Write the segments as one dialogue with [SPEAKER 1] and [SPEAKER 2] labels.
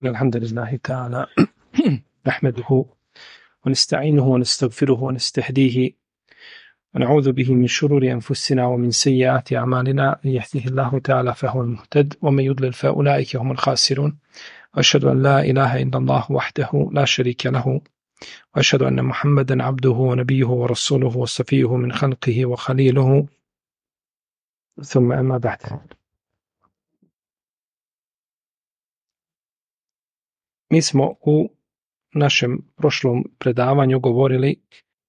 [SPEAKER 1] الحمد لله تعالى نحمده ونستعينه ونستغفره ونستهديه ونعوذ به من شرور أنفسنا ومن سيئات أعمالنا. من يهده الله تعالى فهو المهتد ومن يضلل فأولئك هم الخاسرون. وأشهد أن لا إله إلا الله وحده لا شريك له وأشهد أن محمدا عبده ونبيه ورسوله وصفيه من خلقه وخليله ثم أما بعد. Mi smo u našem prošlom predavanju govorili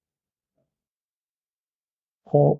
[SPEAKER 1] o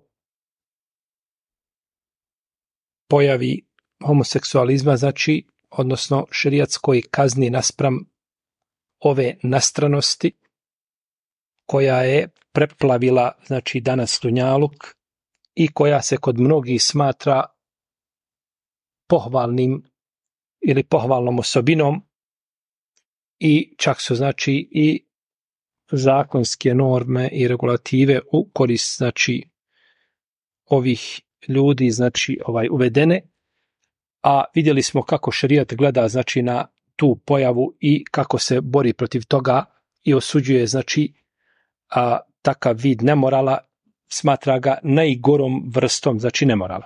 [SPEAKER 1] pojavi homoseksualizma, znači, odnosno šerijatskoj kazni naspram ove nastranosti koja je preplavila, znači, danas dunjaluk i koja se kod mnogih smatra pohvalnim ili pohvalnom osobinom i čak su, znači, i zakonske norme i regulative u korist, znači, ovih ljudi, znači, uvedene, a vidjeli smo kako šerijat gleda, znači, na tu pojavu i kako se bori protiv toga i osuđuje, znači, takav vid nemorala, smatra ga najgorom vrstom, znači, nemorala.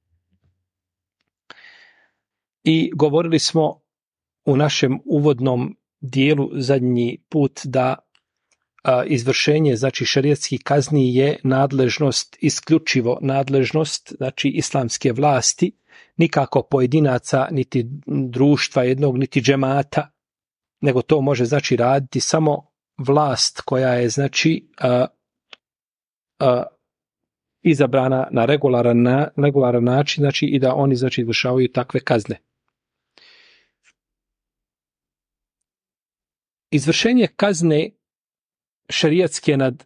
[SPEAKER 1] I govorili smo u našem uvodnom dijelu zadnji put da izvršenje, znači, šerijatskih kazni je nadležnost, isključivo nadležnost, znači, islamske vlasti, nikako pojedinaca, niti društva jednog, niti džemata, nego to može, znači, raditi samo vlast koja je, znači, izabrana na regularan način, znači, i da oni, znači, izvršavaju takve kazne. Izvršenje kazne šerijatske nad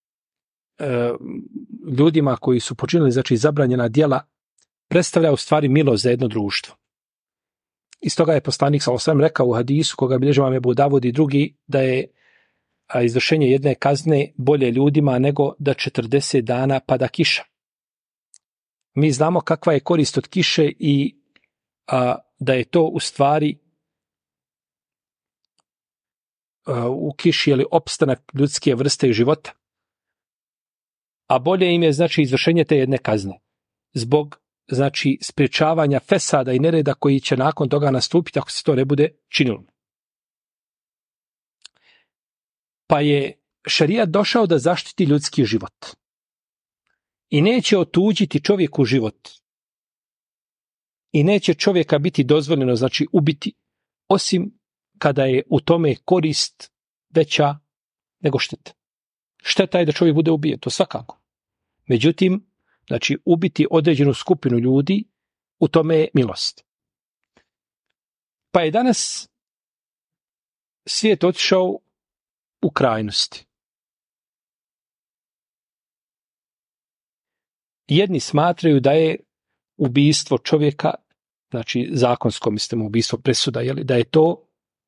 [SPEAKER 1] ljudima koji su počinili, znači, zabranjena djela predstavlja u stvari milost za jedno društvo. Iz toga je poslanik sallallahu alejhi ve sellem rekao u hadisu koga bilježi imam Ebu Davud i drugi, da je izvršenje jedne kazne bolje ljudima nego da 40 dana pada kiša. Mi znamo kakva je korist od kiše i da je to u stvari u kiši ili opstanak ljudske vrste i života. A bolje im je, znači, izvršenje te jedne kazne. Zbog, znači, sprječavanja fesada i nereda koji će nakon toga nastupiti ako se to ne bude činilo. Pa je šerijat došao da zaštiti ljudski život. I neće otuđiti čovjeku život. I neće čovjeka biti dozvoljeno, znači, ubiti, osim kada je u tome korist veća nego šteta. Šteta je da čovjek bude ubijen, to svakako. Međutim, znači, ubiti određenu skupinu ljudi, u tome je milost. Pa je danas svijet otišao u krajnosti. Jedni smatraju da je ubijstvo čovjeka, znači zakonsko, mislimo, ubijstvo presuda, da je to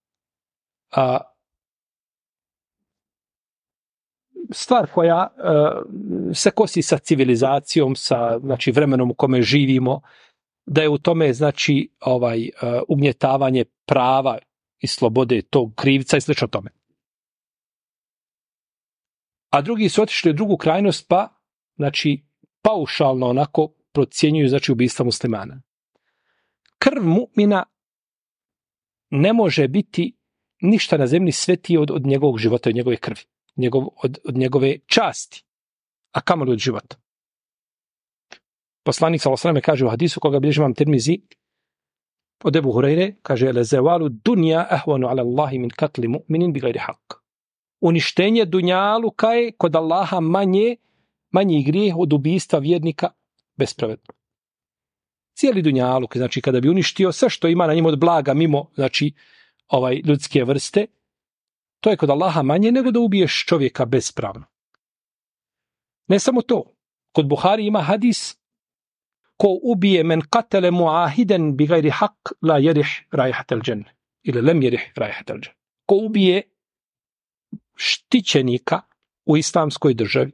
[SPEAKER 1] stvar koja se kosi sa civilizacijom, sa, znači, vremenom u kome živimo, da je u tome, znači, ugnjetavanje prava i slobode tog krivca i slično tome. A drugi su otišli u drugu krajnost, pa, znači, paušalno onako procjenjuju, znači, ubistva muslimana. Krv mu'mina ne može biti ništa na zemlji svetije od njegovog života, od njegove krvi, od njegove časti, a kamoli od života. Poslanik sallallahu alejhi ve sellem kaže u hadisu koga bilježi imam Tirmizi od Ebu Hurajre, kaže: "La zawalu dunya ahwanu ala Allahi min qatli mu'minin bighayri haqq." Uništenje dunjaluka je kod Allaha manji grijeh od ubistva vjernika bespravedno. Cijeli dunjaluk, znači, kada bi uništio sve što ima na njemu od blaga mimo, znači, ljudske vrste, to je kod Allaha manje nego da ubiješ čovjeka bespravno. Ne samo to. Kod Buhari ima hadis: ko ubije men qatala muahiden bi gajri haq la yerih rajhat al dženne. Ili lem yerih rajhat al dženne. Ko ubije štićenika u islamskoj državi,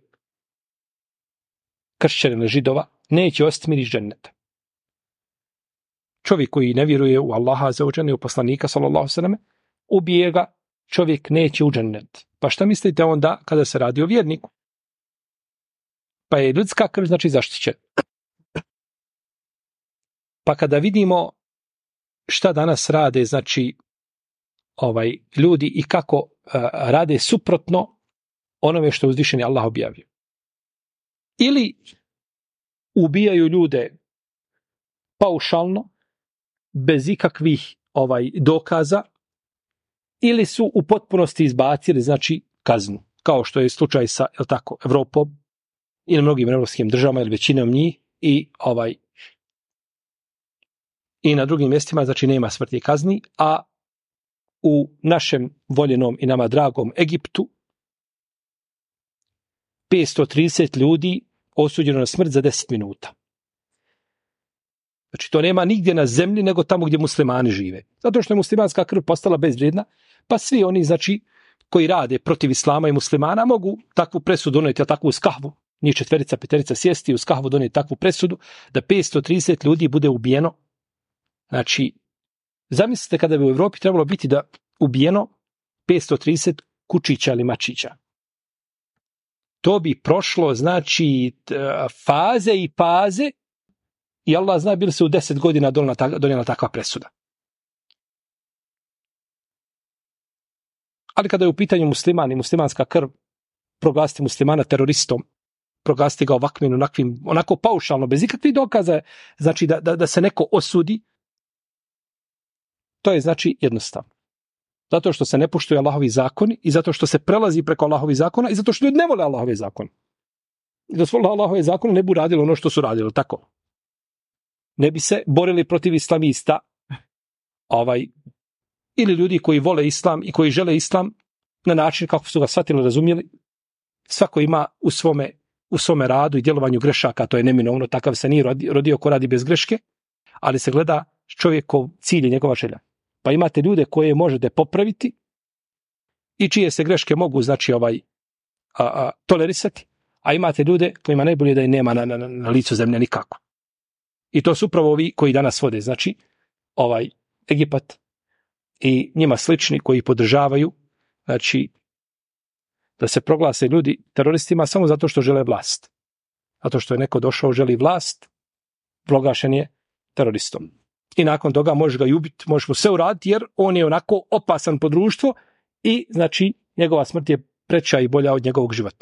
[SPEAKER 1] kršćanina, Židova, neće osjeti miris dženneta. čovjek koji ne vjeruje u Allaha azza i u poslanika sallallahu alejhi ve selleme, ubije ga, čovjek neće u džennet. Pa šta mislite onda kada se radi o vjerniku? Pa je ljudska krv znači zaštićena. Pa kada vidimo šta danas rade, znači ljudi i kako rade suprotno onome što je uzvišeni Allah objavio. Ili ubijaju ljude paušalno, bez ikakvih dokaza, ili su u potpunosti izbacili, znači, kaznu, kao što je slučaj sa, Evropom ili mnogim evropskim državama ili većinom njih i na drugim mjestima, znači nema smrtnih kazni, a u našem voljenom i nama dragom Egiptu 530 ljudi osuđeno na smrt za 10 minuta. Znači to nema nigdje na zemlji nego tamo gdje muslimani žive. Zato što je muslimanska krv postala bezvrijedna, pa svi oni, znači, koji rade protiv islama i muslimana mogu takvu presudu donijeti, takvu uz kahvu, njih 4, 5 sjesti uz kahvu donijeti takvu presudu, da 530 ljudi bude ubijeno. Znači, zamislite kada bi u Europi trebalo biti da ubijeno 530 kučića ili mačića. To bi prošlo, znači, faze i faze i Allah zna bili se u 10 godina donijela takva presuda. Ali kada je u pitanju musliman i muslimanska krv, proglasiti muslimana teroristom, proglasiti ga ovakvim, onakvim, onako paušalno, bez ikakvih dokaza, znači da se neko osudi, to je znači jednostavno. Zato što se ne poštuju Allahovi zakoni i zato što se prelazi preko Allahovi zakona i zato što ljudi ne vole Allahove zakone. I da su volili Allahove zakone ne bi radili ono što su radili, tako. Ne bi se borili protiv islamista, ili ljudi koji vole islam i koji žele islam na način kako su ga shvatili, razumjeli. Svako ima u svome radu i djelovanju grešaka, to je neminovno, takav se nije rodio ko radi bez greške, ali se gleda čovjekov cilj i njegova želja. Pa imate ljude koje možete popraviti i čije se greške mogu, znači, tolerisati, a imate ljude kojima najbolje da i nema na licu zemlje nikako. I to su upravo ovi koji danas vode, znači, Egipat i njima slični koji podržavaju, znači, da se proglase ljudi teroristima samo zato što žele vlast. Zato što je neko došao, želi vlast, proglašen je teroristom. I nakon toga možeš ga i ubiti, možeš mu sve uraditi jer on je onako opasan po društvo i, znači, njegova smrt je preća i bolja od njegovog života.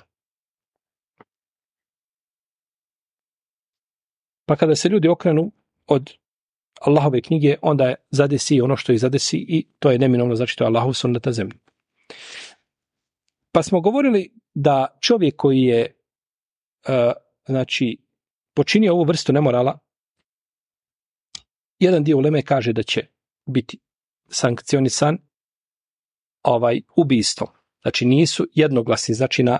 [SPEAKER 1] Pa kada se ljudi okrenu od Allahove knjige, onda je zadesi ono što je zadesi i to je neminovno, znači to je Allahov sunnet na zemlji. Pa smo govorili da čovjek koji je znači počinio ovu vrstu nemorala, jedan dio uleme kaže da će biti sankcionisan ubistvom. Znači nisu jednoglasni, znači na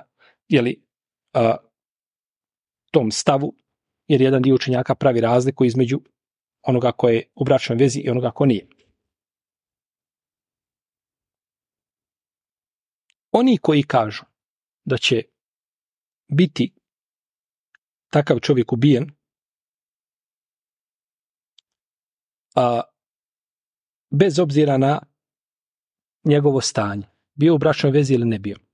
[SPEAKER 1] tom stavu, jer jedan dio učenjaka pravi razliku između onoga ko je u bračnoj vezi i onoga ko nije. Oni koji kažu da će biti takav čovjek ubijen, bez obzira na njegovo stanje, bio u bračnoj vezi ili ne bio.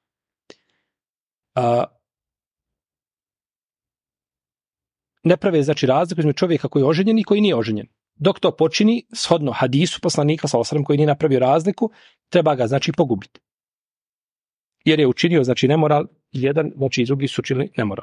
[SPEAKER 1] Ne prave, znači, razliku između čovjeka koji je oženjen i koji nije oženjen. Dok to počini, shodno hadisu poslanika sallallahu alejhi ve sellem, koji nije napravio razliku, treba ga, znači, pogubiti. Jer je učinio, znači, nemoral jedan, znači, i drugi su učinili nemoral.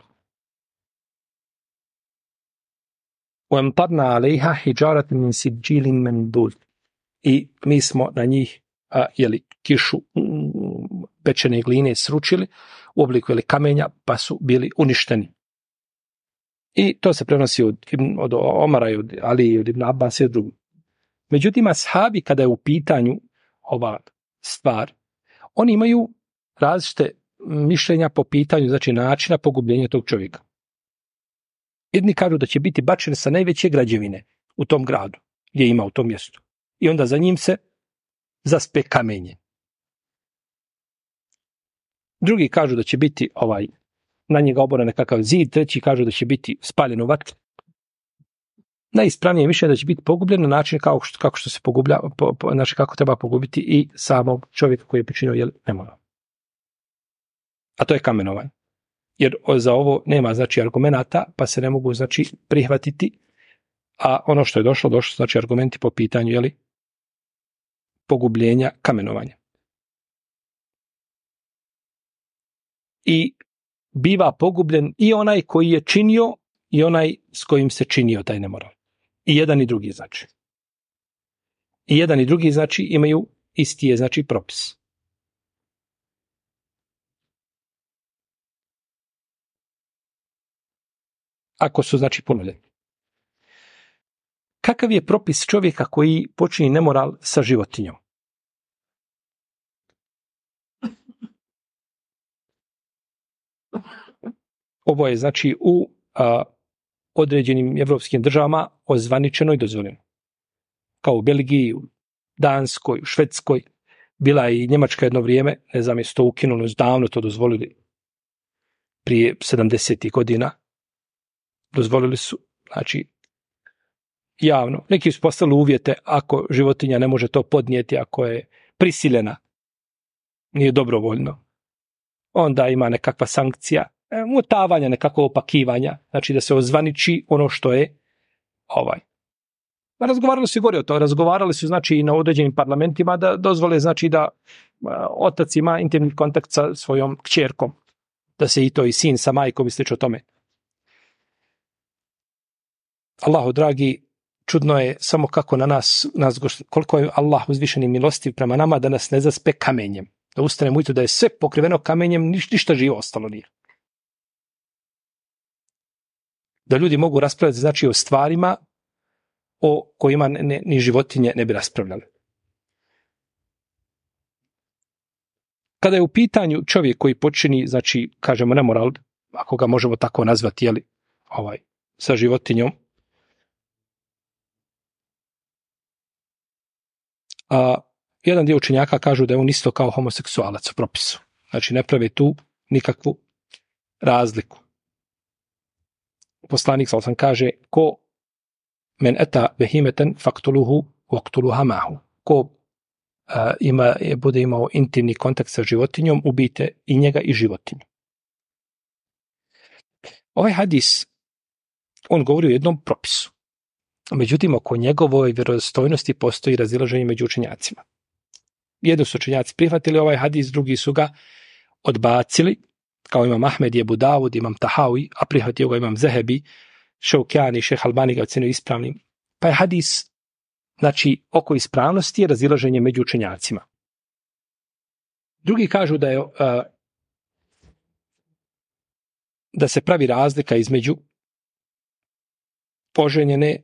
[SPEAKER 1] وَامْطَرْنَا عَلَيْهَا حِجَارَةً مِنْ سِجِّيلٍ مَنْضُودٍ. I mi smo na njih kišu pečene gline sručili u obliku kamenja, pa su bili uništeni. I to se prenosi od Omara i od Ali i od Ibn Abbas i od drugih. Međutim, ashabi, kada je u pitanju ova stvar, oni imaju različite mišljenja po pitanju, znači, načina pogubljenja tog čovjeka. Jedni kažu da će biti bačen sa najveće građevine u tom gradu, gdje ima u tom mjestu. I onda za njim se zaspe kamenje. Drugi kažu da će biti na njega oboren nekakav zid, treći kažu da će biti spaljen u vatri. najispravnije mišljenje da će biti pogubljen na način kako što se pogublja, znači kako treba pogubiti i samog čovjeka koji je počinio nemoral. A to je kamenovanje. Jer za ovo nema znači argumenata, pa se ne mogu znači prihvatiti, a ono što je došlo znači argumenti po pitanju pogubljenja kamenovanja. I biva pogubljen i onaj koji je činio i onaj s kojim se činio taj nemoral. I jedan i drugi znači. I jedan i drugi znači imaju isti je znači propis. Ako su znači punoljetni. Kakav je propis čovjeka koji počini nemoral sa životinjom? Ovo je znači u određenim evropskim državama ozvaničeno i dozvoljeno. Kao u Belgiji, u Danskoj, u Švedskoj, bila je i Njemačka jedno vrijeme, ne znam je to ukinulo, davno to dozvolili prije 70. godina. Dozvolili su, znači, javno. Neki su postavili uvjete ako životinja ne može to podnijeti, ako je prisiljena, nije dobrovoljno, onda ima nekakva sankcija, mutavanja, nekakvo opakivanja, znači da se ozvaniči ono što je Razgovarali su i gore o to, razgovarali su znači i na određenim parlamentima da dozvole znači da otac ima intimni kontakt sa svojom kćerkom, da se i to i sin sa majkom i slično tome. Allahu dragi, čudno je samo kako na nas koliko je Allah uzvišeni milostiv prema nama da nas ne zaspe kamenjem. Da ustanemo ujutro da je sve pokriveno kamenjem, ništa živo ostalo nije. Da ljudi mogu raspravljati znači o stvarima o kojima ni životinje ne bi raspravljali. Kada je u pitanju čovjek koji počini, znači, kažemo nemoral, ako ga možemo tako nazvati, sa životinjom, jedan dio učenjaka kažu da je on isto kao homoseksualac u propisu. Znači, ne pravi tu nikakvu razliku. Poslanik sam kaže, ko men eta behimeten faktuluhu waktuluha mahu. Ko bude imao intimni kontakt sa životinjom, ubijte i njega i životinju. Ovaj hadis, on govori o jednom propisu. Međutim, oko njegovoj vjerodostojnosti postoji razilaženje među učenjacima. Jedni su učenjaci prihvatili ovaj hadis, drugi su ga odbacili, kao imam Ahmed i Ebu Davud, imam Tahawi, a prihvatio ga imam Zehebi, Šaukjani, Šejh Albani ga ocenio ispravnim. Pa je hadis, znači, oko ispravnosti je razilaženje među učenjacima. Drugi kažu da se pravi razlika između poženjene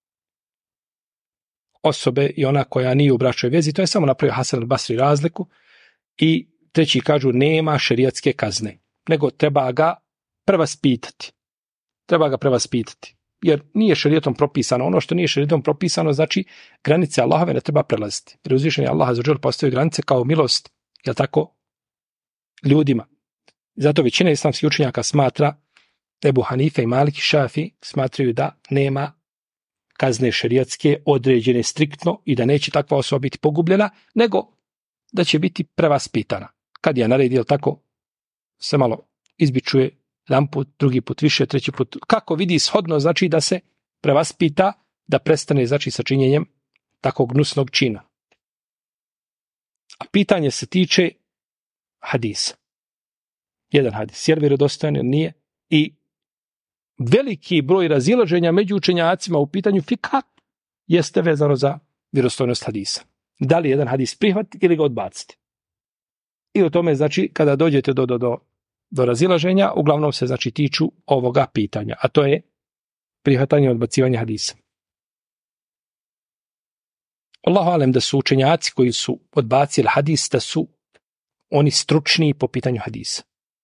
[SPEAKER 1] osobe i ona koja nije u bračnoj vezi, to je samo napravio Hasan al-Basri razliku. I treći kažu nema šerijatske kazne, nego treba ga prevaspitati. Jer nije šerijatom propisano. Ono što nije šerijatom propisano, znači granice Allahove ne treba prelaziti. Jer uzvišeni Allah azza wa dželle postavio granice kao milost, jel tako, ljudima. Zato većina islamskih učenjaka smatra, Ebu Hanife i Malik i Šafi smatraju da nema kazne šerijatske određene striktno i da neće takva osoba biti pogubljena, nego da će biti prevaspitana. Kad je naredi, jel tako, se malo izbičuje, jedan put, drugi put više, treći put. Kako vidi shodno, znači da se prevaspita, da prestane znači sa činjenjem takvog gnusnog čina. A pitanje se tiče hadisa. Jedan hadis, jer vjerodostojan ili nije, i veliki broj razilaženja među učenjacima u pitanju fikha jeste vezano za vjerodostojnost hadisa. Da li jedan hadis prihvatiti ili ga odbaciti? I o tome, znači, kada dođete do razilaženja, uglavnom se znači tiču ovoga pitanja, a to je prihvatanje i odbacivanje hadisa. Allahu alem da su učenjaci koji su odbacili hadis, da su oni stručniji po pitanju hadisa.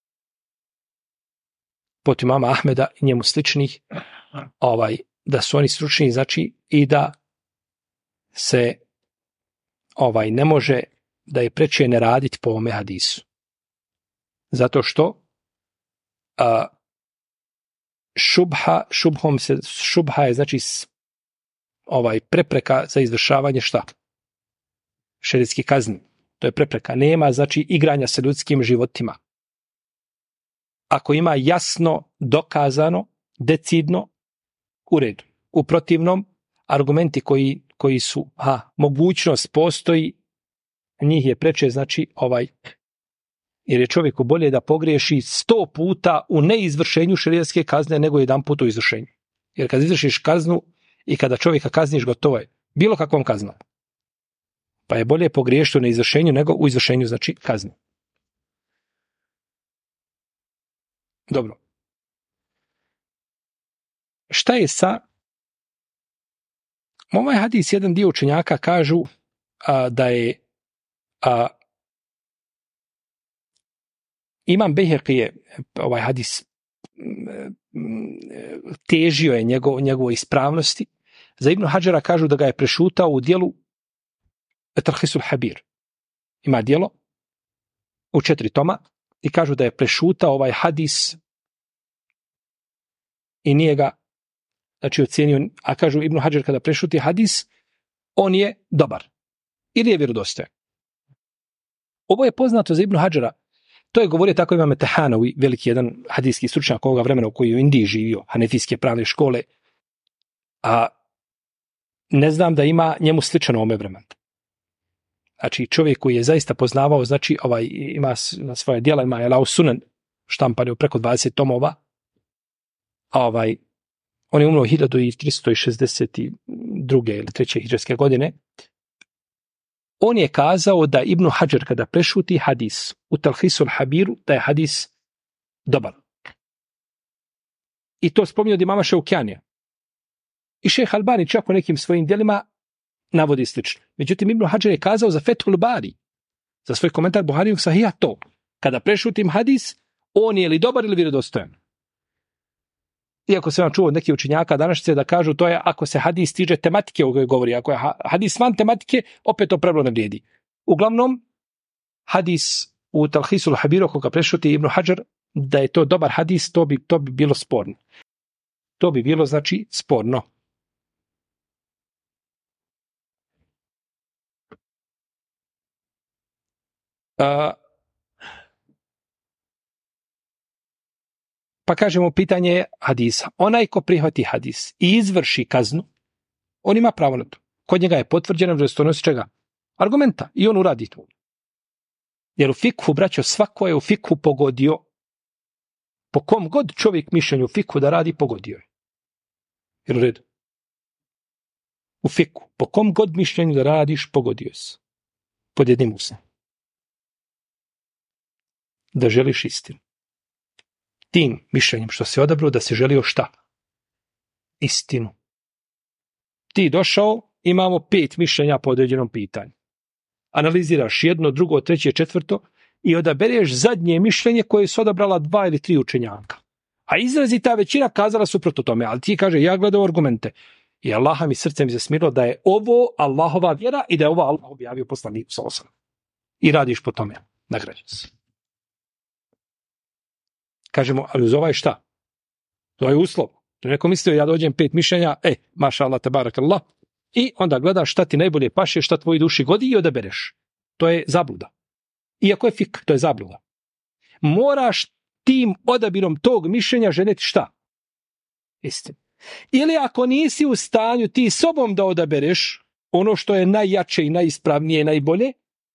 [SPEAKER 1] Pot imama Ahmeda i njemu sličnih, da su oni stručniji, znači, i da se ne može, da je preče ne raditi po ovome hadisu. Zato što šubha je znači prepreka za izvršavanje šta? Šerijskih kazni. To je prepreka. Nema, znači, igranja sa ljudskim životima. Ako ima jasno, dokazano, decidno, u redu. U protivnom, argumenti koji su, mogućnost postoji, njih je preče, znači, jer je čovjeku bolje da pogriješi 100 puta u neizvršenju šerijatske kazne nego 1 put u izvršenju. Jer kad izvršiš kaznu i kada čovjeka kazniš, gotovo je. Bilo kakvom kaznom. Pa je bolje pogriješiti u neizvršenju nego u izvršenju, znači, kazne. Dobro. Šta je sa... Ovaj hadis, jedan dio učenjaka kažu da je Imam Bejheqi je ovaj hadis težio je njegovoj ispravnosti. Za Ibn Hadžara kažu da ga je prešutao u dijelu Tarhisul Habir. Ima dijelo u 4 toma i kažu da je prešutao ovaj hadis i nije ga, znači, ocjenio, a kažu Ibn Hadžar kada prešuti hadis, on je dobar ili je vjerodostojan. Ovo je poznato za Ibn Hadžara. To je govorio tako Imam Tehanovi, veliki jedan hadijski stručnjak ovoga vremena u koji je u Indiji živio, hanefijske pravne škole, a ne znam da ima njemu sličan ovome vremenu. Znači, čovjek koji je zaista poznavao, znači, ima na svoje djela, ima Elau Sunan, štampan je preko 20 tomova, a on je umro 1362. ili 3. hidžrske godine. On je kazao da Ibn Hadžar kada prešuti hadis u Talhisul Habiru, da je hadis dobar. I to spominje od imama Šaukjanija. I šejh Albani čak u nekim svojim djelima navodi slično. Međutim, Ibn Hadžar je kazao za Fethul Bari, za svoj komentar Buharijog Sahija to. Kada prešutim hadis, on je li dobar ili vjerodostojan. Iako se vam čuo od nekih učenjaka današnjice da kažu to je ako se hadis tiče tematike o kojoj govori. Ako je hadis van tematike, opet to pravilo ne vrijedi. Uglavnom, hadis u Talhisul Habiru koga prešuti Ibn Hadžar, da je to dobar hadis, to bi bilo sporno. To bi bilo, znači, sporno. Pa kažemo, pitanje je hadisa. Onaj ko prihvati hadis i izvrši kaznu, on ima pravo na to. Kod njega je potvrđeno vjerodostojnost čega? Argumenta. I on uradi to. Jer u fikhu, braćo, svako je u fikhu pogodio. Po kom god čovjek mišljenju u fikhu da radi, pogodio je. Jer u redu. U fikhu. Po kom god mišljenju da radiš, pogodio se. Pod jednim usnem. Da želiš istinu. Tim mišljenjem što se odabrao da se želio šta? Istinu. Ti došao, imamo 5 mišljenja po određenom pitanju. Analiziraš 1, 2, 3, 4 i odabereš zadnje mišljenje koje su odabrala 2 ili 3 učenjaka. A izrazita većina kazala suprotno tome, ali ti kaže ja gledam argumente. I Allaha mi srce mi se smirilo da je ovo Allahova vjera i da je ovo Allah objavio poslaniku sallallahu alejhi ve sellem. I radiš po tome. Nagrađen si. Kažemo, ali uz ovaj šta? To je uslov. Neko mislio, ja dođem 5 mišljenja, maša Allah, tabarak Allah, i onda gledaš šta ti najbolje paše, šta tvoj duši godi i odabereš. To je zabluda. Iako je fik, to je zabluda. Moraš tim odabirom tog mišljenja željeti šta? Istinu. Ili ako nisi u stanju ti sobom da odabereš ono što je najjače i najispravnije i najbolje,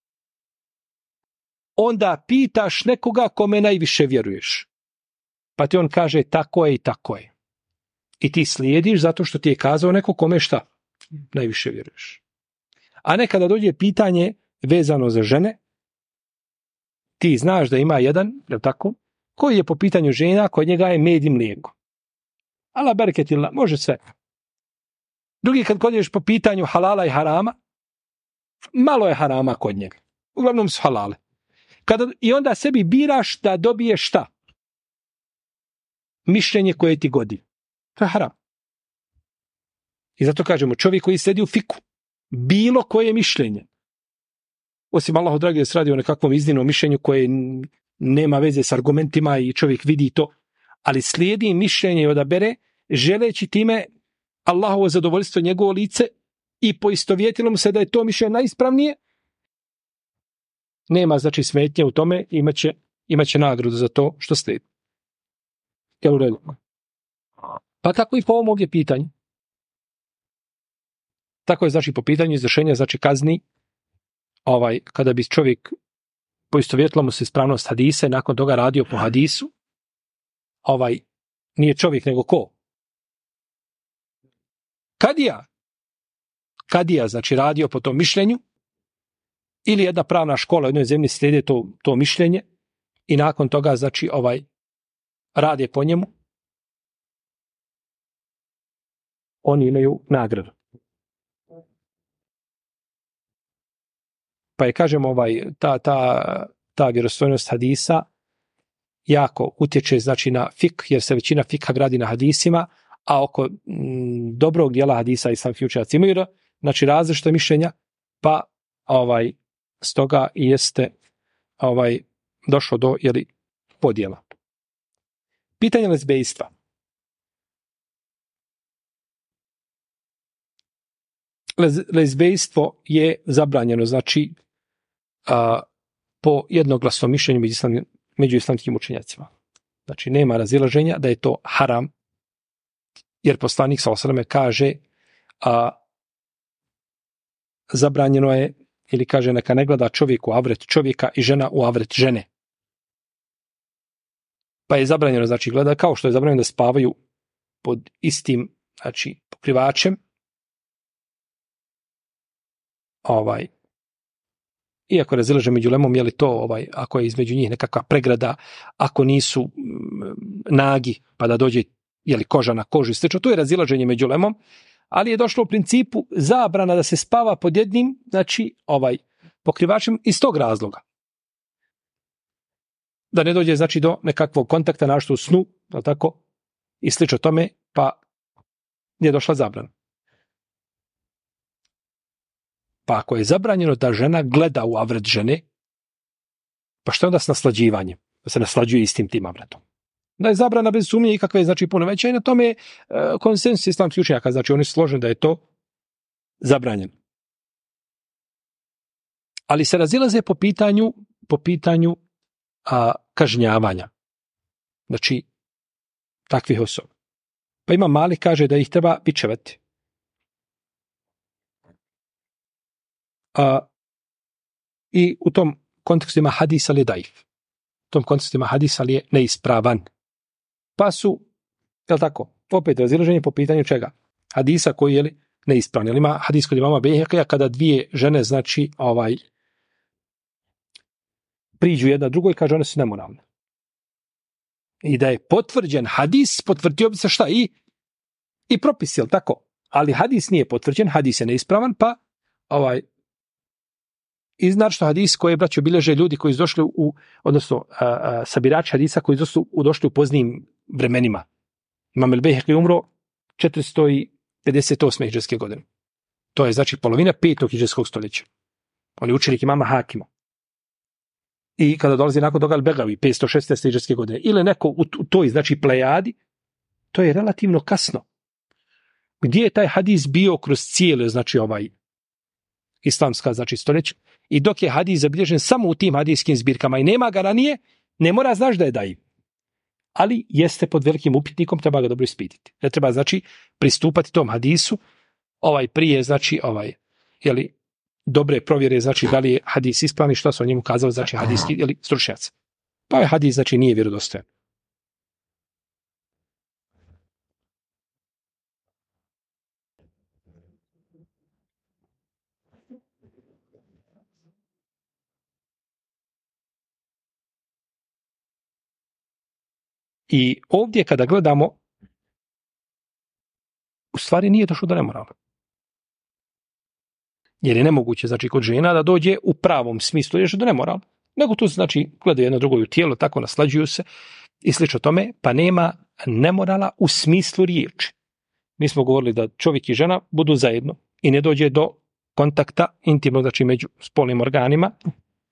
[SPEAKER 1] onda pitaš nekoga kome najviše vjeruješ. Pa ti on kaže tako je i tako je. I ti slijediš zato što ti je kazao neko kome šta najviše vjeruješ. A nekada dođe pitanje vezano za žene, ti znaš da ima jedan, je li tako, koji je po pitanju žena, kod njega je med i mlijeko. Allah bereketillah, može sve. Drugi kad kodješ po pitanju halala i harama, malo je harama kod njega. Uglavnom su halale. I onda sebi biraš da dobiješ šta? Mišljenje koje ti godi. To je haram. I zato kažemo, čovjek koji sedi u fiku, bilo koje mišljenje, osim Allahu dragi da se radi o nekakvom iznimnom mišljenju koje nema veze s argumentima i čovjek vidi to, ali slijedi mišljenje i odabere, želeći time Allahovo zadovoljstvo, njegovo lice i poistovjetilo mu se da je to mišljenje najispravnije, nema znači smetnje u tome, imaće nagradu za to što slijedi. Jel u redu? Pa tako i po ovom ovdje pitanju. Tako je znači po pitanju izvršenja znači kazni, kada bi čovjek poistovjetilo mu se ispravnost hadisa i nakon toga radio po hadisu, nije čovjek nego ko? Kadija znači radio po tom mišljenju, ili jedna pravna škola u jednoj zemlji slijede to mišljenje i nakon toga znači rade po njemu, oni imaju nagradu. Pa je, kažem, ta vjerostojnost hadisa jako utječe znači na fik, jer se većina fikha gradi na hadisima, a oko dobrog dijela hadisa islamski učenjaci imaju znači različita mišljenja, pa stoga jeste došlo do podjela. Pitanje lezbejstva. Lezbejstvo je zabranjeno, znači po jednoglasnom mišljenju među islamskim učenjacima. Znači nema razilaženja da je to haram, jer poslanik sallallahu alejhi ve sellem kaže zabranjeno je, ili kaže neka ne gleda čovjek u avret čovjeka i žena u avret žene. Pa je zabranjeno znači gleda, kao što je zabranjeno da spavaju pod istim znači pokrivačem. Iako razilaže među ulemom, je li to ako je između njih nekakva pregrada, ako nisu nagi pa da dođe koža na kožu i slično, to je razilaženje među ulemom, ali je došlo u principu zabrana da se spava pod jednim znači pokrivačem iz tog razloga. Da ne dođe znači do nekakvog kontakta našto u snu, tako, i slično tome, pa je došla zabrana. Pa ako je zabranjeno da žena gleda u avret žene, pa što je onda s naslađivanjem? Da se naslađuje istim tim avretom. Da je zabrana bez sumnje ikakve, znači puno veća, i na tome je konsensus islamskih učenjaka, znači oni su složeni da je to zabranjeno. Ali se razilaze po pitanju kažnjavanja. Znači, takvih osoba. Pa ima Malik kaže da ih treba bičevati. I u tom kontekstu ima hadis, ali je daif. U tom kontekstu ima hadis, ali je neispravan. Pa su, je li tako, opet razilaženje po pitanju čega? Hadisa koji je neispravan. Jel ima hadis kod imama Bejhekija kada dvije žene, znači, priđu jedna drugoj i kaže one su nemoralne. I da je potvrđen hadis, potvrdio bi se šta? I propis, je li tako? Ali hadis nije potvrđen, hadis je neispravan, pa i znači što hadis koje braćo bilježe ljudi koji su došli odnosno sabirači hadisa koji su došli u poznijim vremenima. Imam el-Bejheki umro 458. hidžretske godine. To je znači polovina 5. hidžretskog stoljeća. On je učenik imama Hakima. I kada dolazi nakon toga al-Begavi 516. hidžretske godine ili neko u toj znači plejadi, to je relativno kasno. Gdje je taj hadis bio kroz cijele znači islamska znači stoljeća? I dok je hadis zabilježen samo u tim hadijskim zbirkama i nema ga ranije, ne mora znaš da je daif. Ali jeste pod velikim upitnikom, treba ga dobro ispititi. Ne treba znači pristupati tom hadisu prije znači dobre provjere znači da li je hadis ispravan i što su o njemu kazali znači hadijski ili stručnjaci. Pa je hadis znači nije vjerodostojan. I ovdje kada gledamo, u stvari nije došlo do nemorala. Jer je nemoguće, znači, kod žena da dođe u pravom smislu do nemorala. Nego tu, znači, gledaju jedno drugo u tijelo, tako naslađuju se i slično tome, pa nema nemorala u smislu riječi. Mi smo govorili da čovjek i žena budu zajedno i ne dođe do kontakta intimno, znači, među spolnim organima.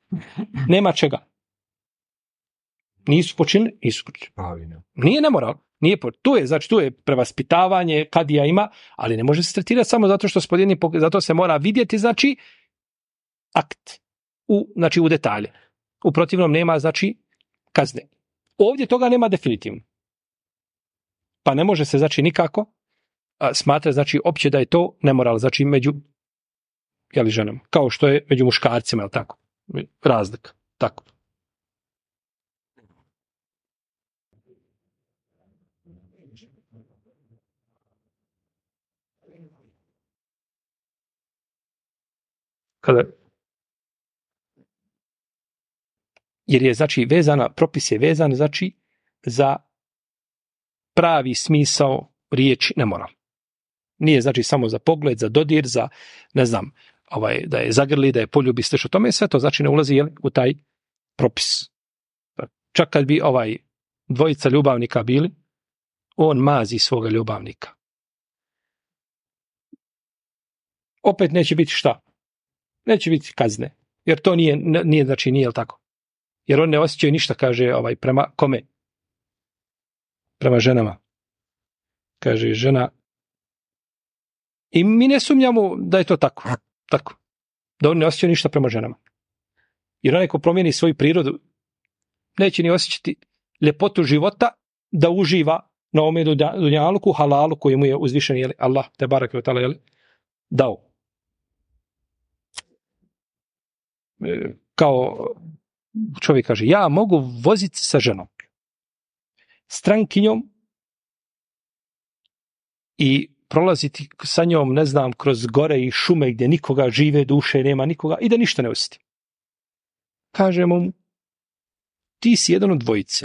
[SPEAKER 1] Nema čega. Nisu počinili? Nisu počinili. Nije nemoral. Tu je prevaspitavanje, kadija ima, ali ne može se tretirati samo zato što zato se mora vidjeti, znači, akt u detalje. U protivnom nema, znači, kazne. Ovdje toga nema definitivno. Pa ne može se, znači, nikako smatrati, znači, opće da je to nemoral, znači, među ženama. Kao što je među muškarcima, je tako? Razlika. Tako. Jer je, znači, propis je vezan, znači, za pravi smisao riječi nemoral. Nije, znači, samo za pogled, za dodir, za, ne znam, da je zagrli, da je poljubi, slično tome, sve to, znači, ne ulazi u taj propis. Čak kad bi dvojica ljubavnika bili, on mazi svoga ljubavnika. Opet neće biti šta? Neće biti kazne. Jer to nije znači, nije tako? Jer on ne osjećaju ništa, kaže, prema kome? Prema ženama. Kaže, žena. I mi ne sumnjamo da je to tako. Tako. Da on ne osjećaju ništa prema ženama. Jer onaj ko promijeni svoju prirodu, neće ni osjećati ljepotu života da uživa na ovome dunjaluku, halalu koji mu je uzvišen, Allah, te barak ve ta'ala, dao. Kao čovjek kaže, ja mogu voziti sa ženom, strankinjom i prolaziti sa njom, ne znam, kroz gore i šume gdje nikoga žive duše, nema nikoga i da ništa ne osjeti. Kažemo mu, ti si jedan od dvojice.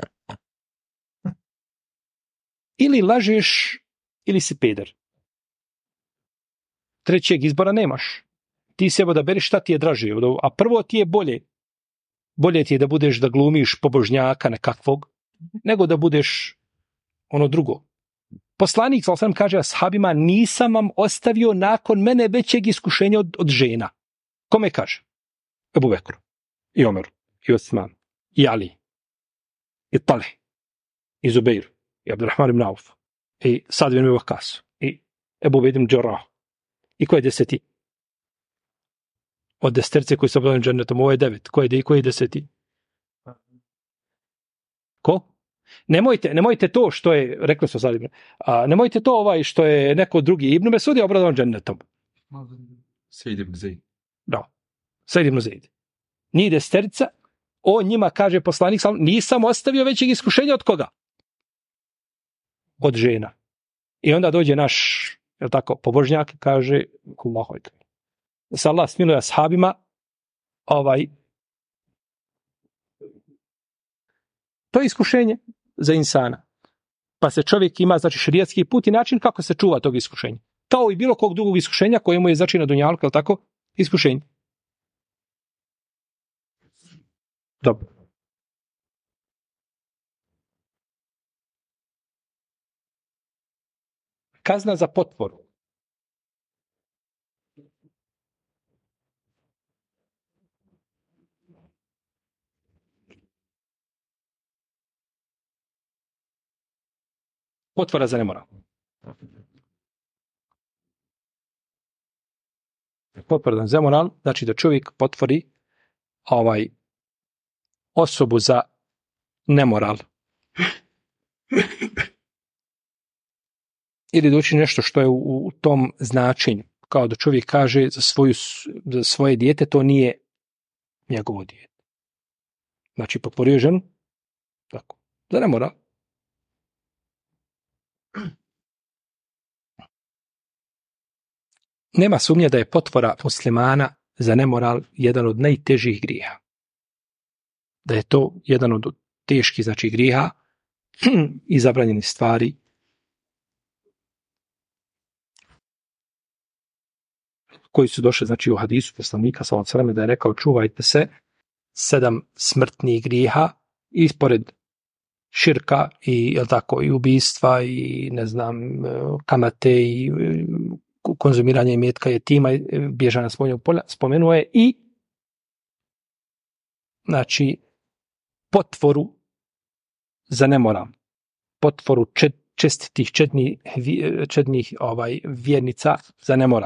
[SPEAKER 1] Ili lažeš, ili si peder. Trećeg izbora nemaš. Ti se da beriš šta ti je draže, a prvo ti je bolje. Bolje ti je da budeš, da glumiš pobožnjaka nekakvog, nego da budeš ono drugo. Poslanik s.a.v. kaže ashabima, nisam vam ostavio nakon mene većeg iskušenja od žena. Kome kaže? Ebu Bekru, i Omeru, i Osman, i Ali, i Taleh, i Zubeiru, i Abdurrahman ibn Auf, i Sad ibn Waqqas, i Ebu Ubejd ibn Džarrah. I ko je 10? Od 10 koji su obavljeni džennetom, ovo je 9. Ko je 10? Ko? Nemojte to što je, rekli smo sad, nemojte to što je neko drugi. Ibn Mesud je obrazovan džennetom.
[SPEAKER 2] Sejid ibn Zaid.
[SPEAKER 1] Da, Sejid ibn Zaid. Nije 10, on njima kaže poslanik, nisam ostavio većeg iskušenja od koga? Od žena. I onda dođe naš, je tako, pobožnjak, kaže, Allahu ekber. Da se Allah smiluje ashabima, to je iskušenje za insana. Pa se čovjek ima, znači, šerijatski put i način kako se čuva tog iskušenja. Kao i bilo kog drugog iskušenja kojemu je, znači, na dunjalku, je li tako, iskušenje. Dobro. Kazna za potvoru. Potvora za nemoral. Potvora za nemoral, znači da čovjek potvori osobu za nemoral. Ili da učini nešto što je u tom značenju. Kao da čovjek kaže za svoje dijete, to nije njegovo dijete. Znači, potvorio ženu, tako, za nemoral. Nema sumnje da je potvora muslimana za nemoral jedan od najtežih grijeha. Da je to jedan od teških, znači, grijeha i zabranjenih stvari koji su došli, znači, u hadisu poslanika sallallahu alejhi ve sellem, da je rekao, čuvajte se 7 smrtnih grijeha ispored širka i, jel tako, i ubistva i, ne znam, kamate i konzumiranje imetka jetima i bježanja s vojnog polja, spomenuo je i, znači, potvoru za nemoral. Potvoru čestitih čednih vjernica za nemoral.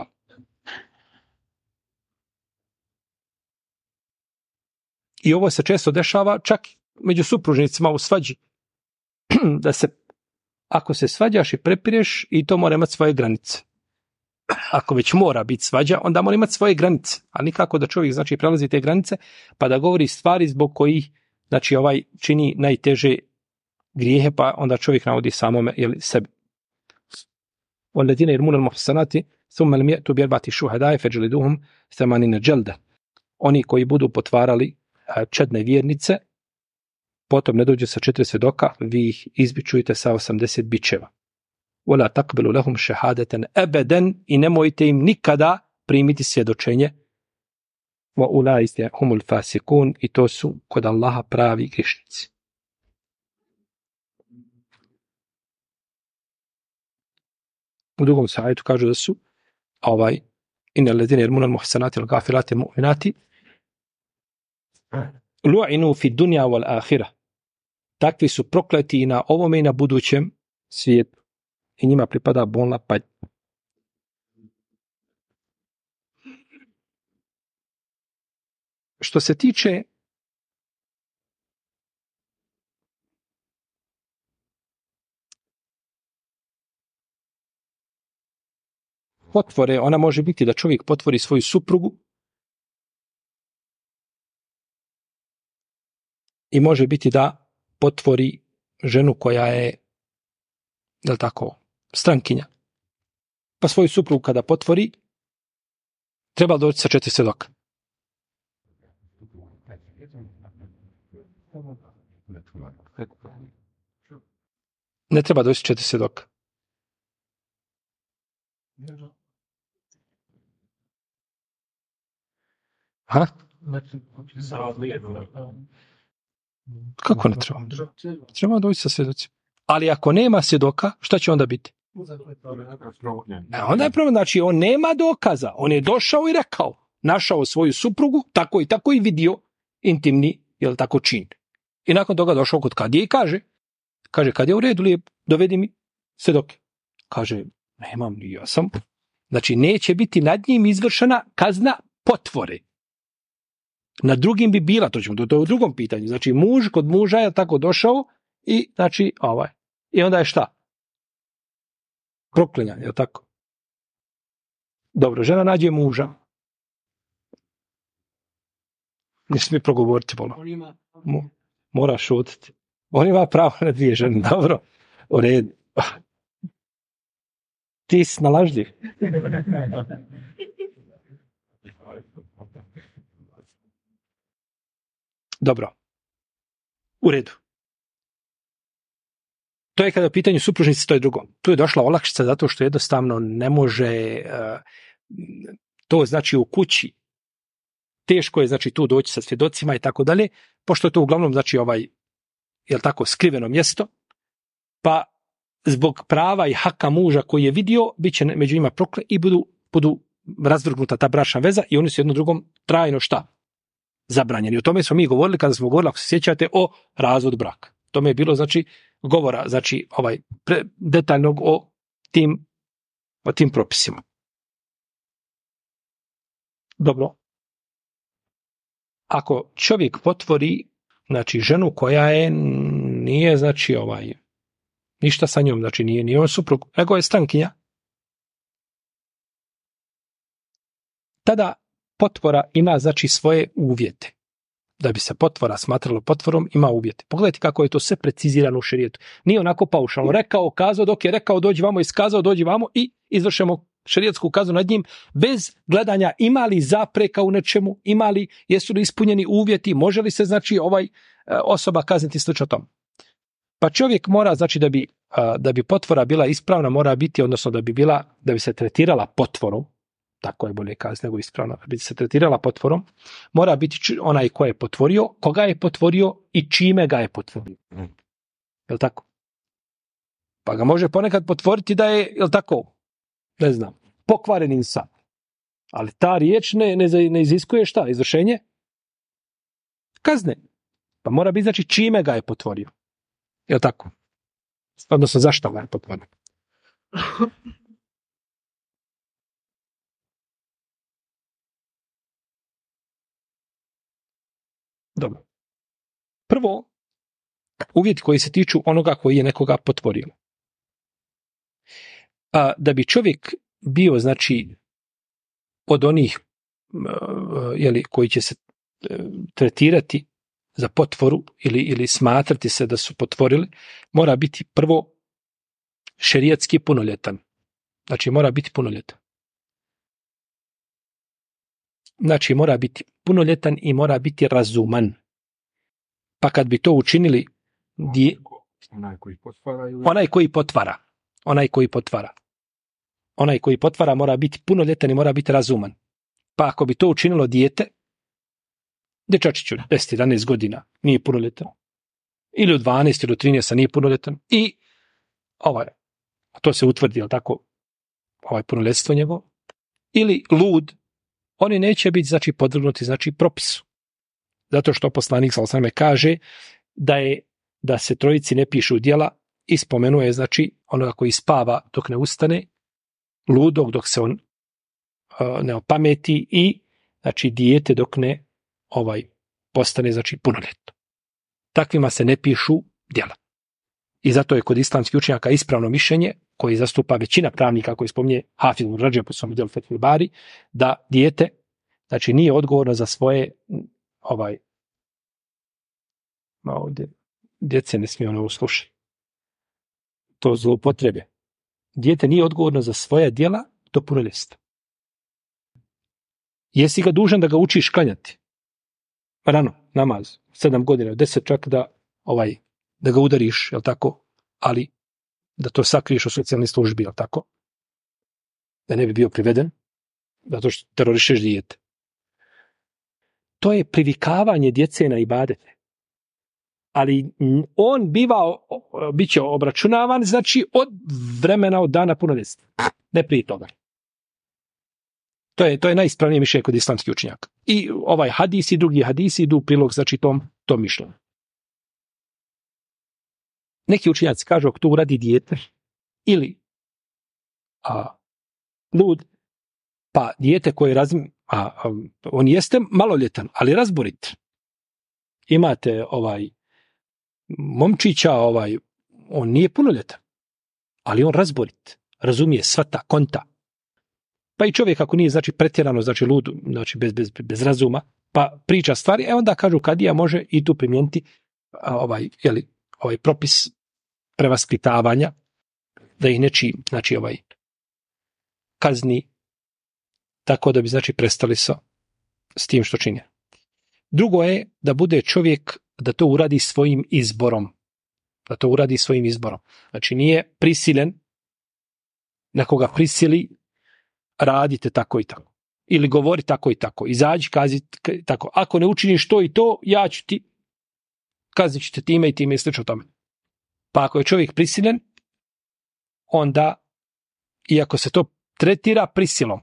[SPEAKER 1] I ovo se često dešava čak među supružnicima u svađi. Da se, ako se svađaš i prepireš, i to mora imati svoje granice. Ako već mora biti svađa, onda mora imati svoje granice. A nikako da čovjek znači prelazi te granice, pa da govori stvari zbog kojih znači čini najteže grijehe, pa onda čovjek navodi samome ili sebi. وَالَّذِينَ يَرْمُونَ الْمُحْصَنَاتِ ثُمَّ لَمْ يَأْتُوا بِأَرْبَعَةِ شُهَدَاءَ فَاجْلِدُوهُمْ 80 جَلْدَةً. Oni koji budu potvarali čedne vjernice, potom ne dođu sa 4 svjedoka, vi ih izbičujte sa 80 bičeva. وَلَا تَقْبِلُوا لَهُمْ شَهَادَةً أَبَدًا, i nemojte im nikada primiti svjedočenje. وَأُولَٰئِكَ هُمُ الْفَاسِقُونَ, i to su kod Allaha pravi griješnici. U drugom se ajetu kažu da su إِنَّ الَّذِينَ يَرْمُونَ الْمُحْصَنَاتِ الْغَافِلَاتِ الْمُؤْمِنَاتِ لُعِنُوا فِي الدُّنْيَا وَالْآخِرَةِ, takvi su prokleti i na ovome i na budućem svijetu, i njima pripada bolna patnja. Što se tiče potvore, ona može biti da čovjek potvori svoju suprugu i može biti da potvori ženu koja je, jel tako, strankinja. Pa svoju suprugu kada potvori, treba doći sa 4 svjedoka. Ne treba doći 4 svjedoka. Ha? Kako ne treba? Treba doći sa svjedocima. Ali ako nema svjedoka, šta će onda biti? Onda je problem, znači on nema dokaza. On je došao i rekao, našao svoju suprugu, tako i tako, i vidio intimni, jel tako, čin. I nakon toga došao kod kadije i kaže, kad je u redu, lijep, dovedi mi svjedoke. Kaže, nemam, ja sam. Znači, neće biti nad njim izvršena kazna potvore. Na drugim bi bila, to ćemo to u drugom pitanju. Znači, muž kod muža je tako došao i, znači, i onda je šta? Proklinjanje, je tako? Dobro, žena nađe muža. Ne smije progovoriti, bolo. Mora šutiti. On ima pravo na 2 žene, dobro? U redu. Ti si nalažljiv. Dobro. U redu. To je kada je u pitanju supružnici, to je drugo. Tu je došla olakšica zato što jednostavno ne može, to znači u kući, teško je znači tu doći sa svjedocima i tako dalje, pošto je to uglavnom znači jel tako, skriveno mjesto, pa zbog prava i haka muža koji je vidio, bit će među njima proklet i budu razvrgnuta ta bračna veza i oni su jedno drugom trajno šta? Zabranjeni. O tome smo mi govorili kada smo govorili, ako se sjećate, o razvodu braka. Tome je bilo znači govora, znači detaljnog o tim propisima. Dobro. Ako čovjek potvori znači ženu koja nije znači ništa sa njom, znači nije on suprug, nego je strankinja, tada potvora ima znači svoje uvjete. Da bi se potvora smatralo potvorom, ima uvjete. Pogledajte kako je to sve precizirano u šerijetu. Nije onako paušalno. Rekao, kazao, dok je rekao dođi vamo, iskazao dođi vamo i izvršemo šerijetsku kaznu nad njim bez gledanja ima li zapreka u nečemu, jesu li ispunjeni uvjeti, može li se znači osoba kazniti slično tom. Pa čovjek mora znači da bi potvora bila ispravna, mora biti, odnosno da bi se tretirala potvorom, tako je bolje kazati nego ispravno, da bi se tretirala potvorom, mora biti onaj ko je potvorio, koga je potvorio i čime ga je potvorio. Jel' tako? Pa ga može ponekad potvoriti da je, jel' tako, ne znam, pokvaren insan. Ali ta riječ ne iziskuje šta? Izvršenje kazne. Pa mora biti znači čime ga je potvorio. Jel' tako? Odnosno, zašto ga je potvorio? Dobro. Prvo, uvjeti koji se tiču onoga koji je nekoga potvorio. Da bi čovjek bio, znači, od onih koji će se tretirati za potvoru ili smatrati se da su potvorili, mora biti prvo šerijatski punoljetan. Znači, mora biti punoljetan. Znači, mora biti punoljetan i mora biti razuman. Pa kad bi to učinili onaj koji potvara mora biti punoljetan i mora biti razuman. Pa ako bi to učinilo dijete, dječačić od 10-11 godina nije punoljetan, ili od 12 ili od 13 nije punoljetan, i to se utvrdi, jel tako, punoljetstvo njegovo, ili lud, oni neće biti, znači, podvrgnuti, znači, propisu. Zato što poslanik sallallahu alejhi ve sellem kaže da se trojici ne pišu djela, i spomenuje, znači, onoga koji spava dok ne ustane, ludog dok se on ne opameti, i, znači, dijete dok ne postane, znači, punoljetno. Takvima se ne pišu djela. I zato je kod islamskih učenjaka ispravno mišljenje, koji zastupa većina pravnika, koji spominje Hafiz ibn Radžab u svom djelu Fethul Bari, da dijete, znači, nije odgovorno za svoje ovdje djece ne smije ono slušati. To zloupotrebe. Dijete nije odgovorno za svoja djela do punoljetstva. Jesi ga dužan da ga učiš klanjati? Rano, namaz, 7 godina, 10 čak da ga udariš, jel tako? Ali da to sakriješ u socijalnoj službi, jel tako? Da ne bi bio priveden, zato što terorišeš dijete. To je privikavanje djece na ibadete. Ali on bit će obračunavan, znači, od vremena, od dana punoljetstva. Ne prije toga. To je najispravnije mišljenje kod islamskih učenjaka. I ovaj hadis i drugi hadisi idu u prilog, znači, tom mišljenju. Neki učenjaci kažu, ako to uradi dijete ili lud, pa dijete koje on jeste maloljetan, ali razborit. Imate momčića, on nije punoljetan, ali on razborit, razumije, svata, konta. Pa i čovjek ako nije, znači, pretjerano, znači, lud, znači, bez razuma, pa priča stvari, onda kažu kadija može i tu primijeniti ovaj propis prevaspitavanja, da ih neči, znači, kazni, tako da bi, znači, prestali s tim što čine. Drugo je da bude čovjek da to uradi svojim izborom. Znači, nije prisilen, nekoga prisili, radite tako i tako. Ili govori tako i tako. Izađi, kazi tako. Ako ne učiniš to i to, ja ću ti, kaznit ću te time i time i slično tome. Pa ako je čovjek prisilen, onda, iako se to tretira prisilom,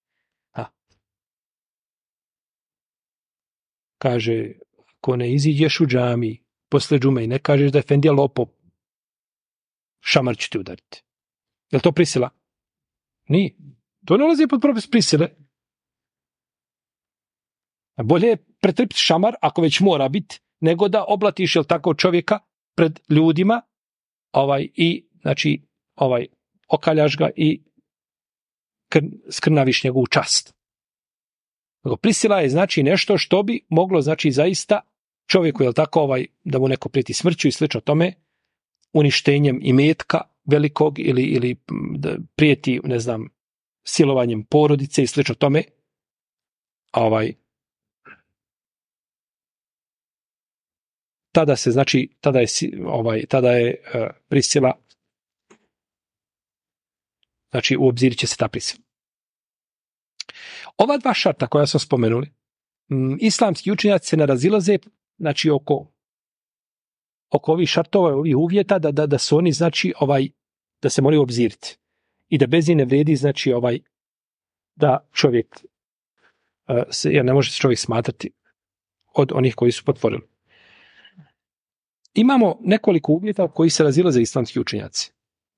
[SPEAKER 1] kaže, ako ne iziđeš u džami posle džume i ne kažeš da je Efendija lopov, šamar ću ti udariti. Je li to prisila? Nije. To ne ulazi pod propis prisile. Bolje je pretrpiti šamar, ako već mora biti, nego da oblatiš, jel tako, čovjeka pred ljudima, i, znači, okaljaš ga i skrnaviš njegovu čast. Prisila je, znači, nešto što bi moglo, znači, zaista čovjeku, jel tako, da mu neko prijeti smrću i slično tome, uništenjem imetka velikog ili da prijeti, ne znam, silovanjem porodice i slično tome, tada se, znači, tada je prisila, znači, u obzir će se ta prisila. Ova dva šarta koja smo spomenuli, islamski učenjaci se ne razilaze, znači, oko ovih šartova, ovih uvjeta, da su oni, znači, da se moraju obziriti. I da bez njih ne vredi, znači, da čovjek, jer ne može se čovjek smatrati od onih koji su potvorili. Imamo nekoliko uvjeta koji se razilaze islamski učenjaci.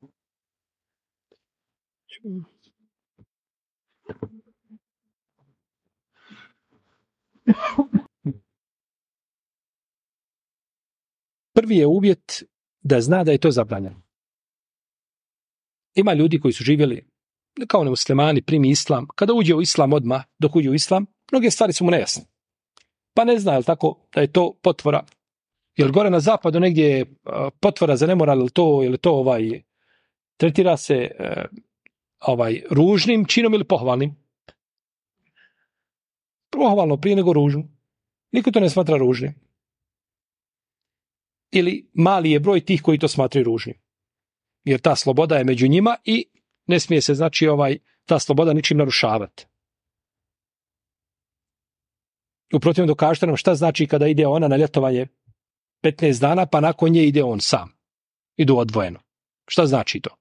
[SPEAKER 1] Prvi je uvjet da zna da je to zabranjeno. Ima ljudi koji su živjeli kao nemuslimani, primi islam. Kada uđe u islam odmah, dok uđe u islam, mnoge stvari su mu nejasne. Pa ne zna, je li tako, da je to potvora. Jer gore na zapadu negdje je potvora za nemoral, ili to tretira se ružnim činom ili pohvalnim. Pohvalno prije nego ružno. Niko to ne smatra ružnim. Ili mali je broj tih koji to smatraju ružnim. Jer ta sloboda je među njima i ne smije se, znači, ta sloboda ničim narušavati. Uprotivno, dokažite nam šta znači kada ide ona na ljetovanje 15 dana, pa nakon nje ide on sam. Idu odvojeno. Šta znači to?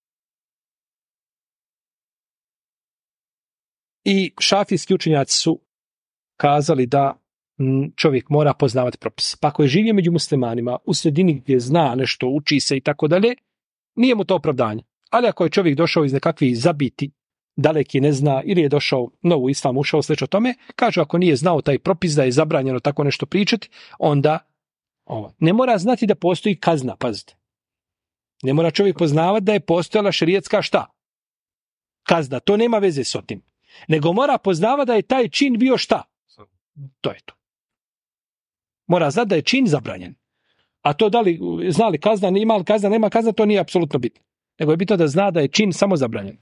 [SPEAKER 1] I šafijski učenjaci su kazali da čovjek mora poznavati propise. Pa ako je živio među muslimanima, u sredini gdje zna nešto, uči se i tako dalje, nije mu to opravdanje. Ali ako je čovjek došao iz nekakvih zabiti, daleki ne zna, ili je došao novu islam, ušao slično tome, kaže ako nije znao taj propis da je zabranjeno tako nešto pričati, onda ne mora znati da postoji kazna, pazite. Ne mora čovjek poznavati da je postojala šerijatska šta? Kazna, to nema veze s tim. Nego mora poznavati da je taj čin bio šta? To je to. Mora znati da je čin zabranjen. A to da li znali kazna, ima li kazna, nema kazna, to nije apsolutno bitno. Nego je bitno da zna da je čin samo zabranjen.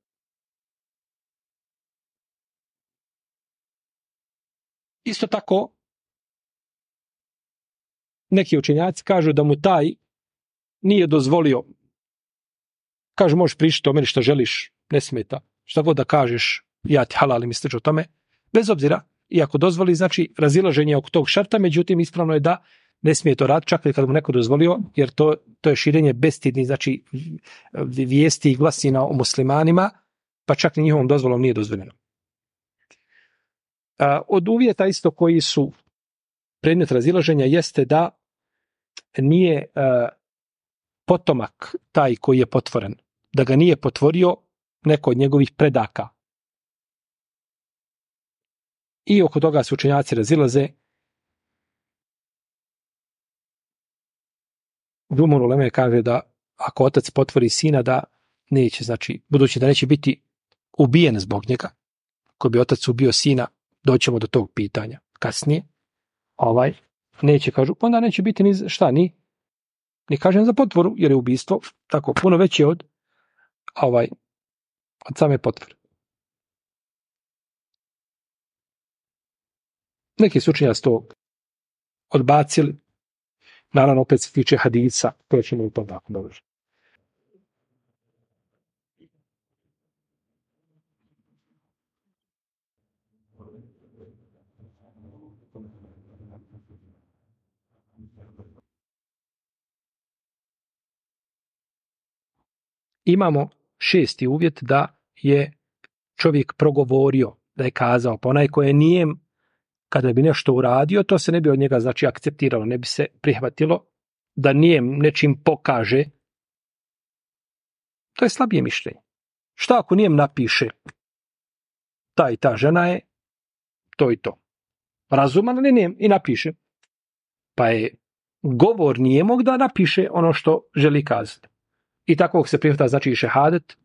[SPEAKER 1] Isto tako, neki učenjaci kažu da mu taj nije dozvolio, kažu možeš pričati o meni što želiš, ne smeta, šta god da kažeš, ja ti halalim i slično o tome, bez obzira, iako dozvoli, znači razilaženje oko tog šarta, međutim ispravno je da ne smije to raditi, čak i kad mu neko dozvolio, jer to je širenje bestidnih, znači vijesti i glasina o muslimanima, pa čak ni njihovom dozvolom nije dozvoljeno. Od uvjeta isto koji su predmet razilaženja jeste da nije potomak taj koji je potvoren, da ga nije potvorio neko od njegovih predaka. I oko toga se učenjaci razilaze. Džumhur uleme kaže da ako otac potvori sina da neće, znači, budući da neće biti ubijen zbog njega, ako bi otac ubio sina, doćemo do tog pitanja kasnije, neće, kažu, onda neće biti ni kažem za potvoru, jer je ubistvo tako puno veće od same potvore. Neki su učenjaci to odbacili, naravno opet se tiče hadisa, to ćemo u to tako dobro. Imamo 6. uvjet da je čovjek progovorio, da je kazao, pa onaj koji je nijem, kada bi nešto uradio, to se ne bi od njega, znači, akceptiralo, ne bi se prihvatilo da nijem nečim pokaže. To je slabije mišljenje. Šta ako nijem napiše ta i ta žena je to i to. Razuman ali nijem i napiše. Pa je govor nijemog da napiše ono što želi kazati. I tako se prihvata, znači, i šehadet.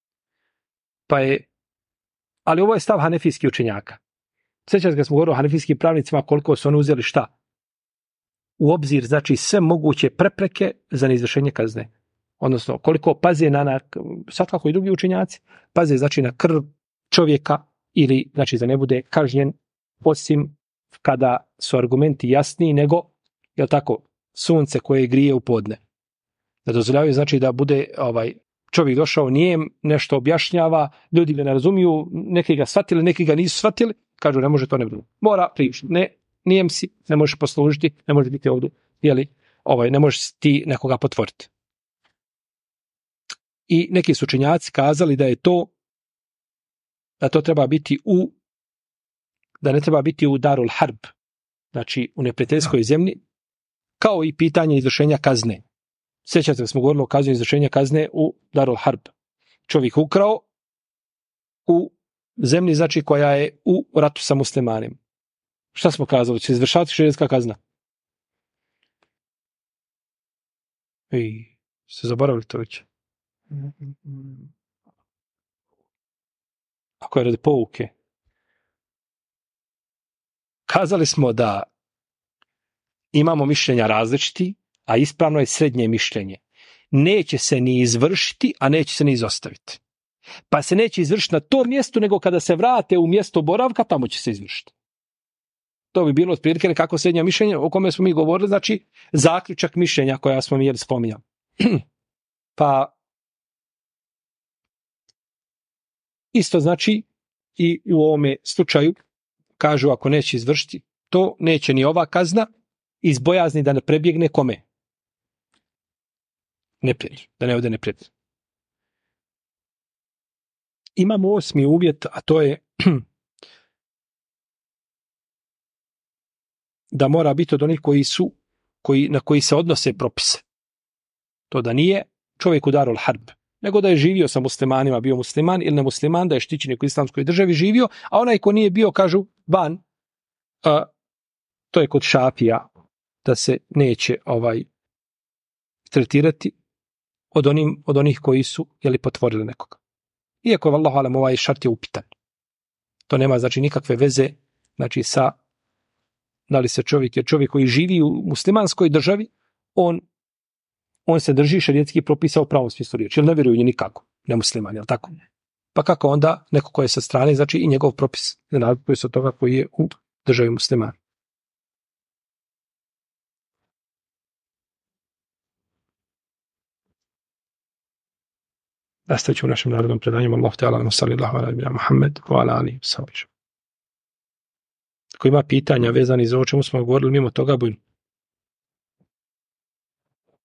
[SPEAKER 1] Ali ovo je stav hanefijskih učenjaka. Sjećate kad smo govorili o hanefijskim pravnicima koliko su oni uzeli šta? U obzir, znači, sve moguće prepreke za neizvršenje kazne. Odnosno, koliko paze sad kako i drugi učenjaci, paze, znači, na krv čovjeka ili, znači, da ne bude kažnjen osim kada su argumenti jasniji nego, jel tako, sunce koje grije u podne. Da dozvoljavaju, znači, da bude čovjek došao nijem, nešto objašnjava, ljudi ga ne razumiju, neki ga shvatili, neki ga nisu shvatili, kažu ne može to ne bude. Mora pričati. Ne, nijem si, ne možeš poslužiti, ne može biti ovdje, ne možeš ti nekoga potvoriti. I neki su učenjaci kazali da to treba biti da ne treba biti u darul harb, znači u neprijateljskoj zemlji, kao i pitanje izvršenja kazne. Sjećate da smo govorili o kazni izvršenja kazne u Darul Harb. Čovjek ukrao u zemlji, znači koja je u ratu sa muslimanima. Šta smo kazali? Će izvršavati šerijatska kazna? Se zaboravili to već? Ako je radi pouke. Kazali smo da imamo mišljenja različiti, a ispravno je srednje mišljenje. Neće se ni izvršiti, a neće se ni izostaviti. Pa se neće izvršiti na tom mjestu, nego kada se vrate u mjesto boravka, tamo će se izvršiti. To bi bilo otprilike kako srednje mišljenje o kome smo mi govorili, znači zaključak mišljenja koja smo mi spominjali. Pa isto znači i u ovome slučaju kažu ako neće izvršiti, to neće ni ova kazna iz bojazni da ne prebjegne kome? Neprijatelj, da ne ode neprijatelj. Imamo 8. uvjet, a to je da mora biti od onih na koji se odnose propise. To da nije čovjek u Darul Harb, nego da je živio sa muslimanima, bio musliman ili ne musliman, da je štićenik u islamskoj državi živio, a onaj ko nije bio, kažu, van, to je kod Šafija, da se neće tretirati od onih koji su potvorili nekoga. Iako je vallahu alem ovaj šart je upitan. To nema znači nikakve veze znači sa da li se čovjek koji živi u muslimanskoj državi, on se drži šerijatskih propisa u pravom smislu riječi, jer ne vjeruju njih nikako, nemusliman, jel tako? Pa kako onda neko ko je sa strane, znači i njegov propis ne razlikuje se od toga koji je u državi muslimana. Nastavit ću u našem narodnom predanju. Allahu ta'ala, sallallahu ala nabina Muhammed, wa ala alihi wa sahbihi. Ako ima pitanja vezani za o čemu smo govorili mimo toga, bujno.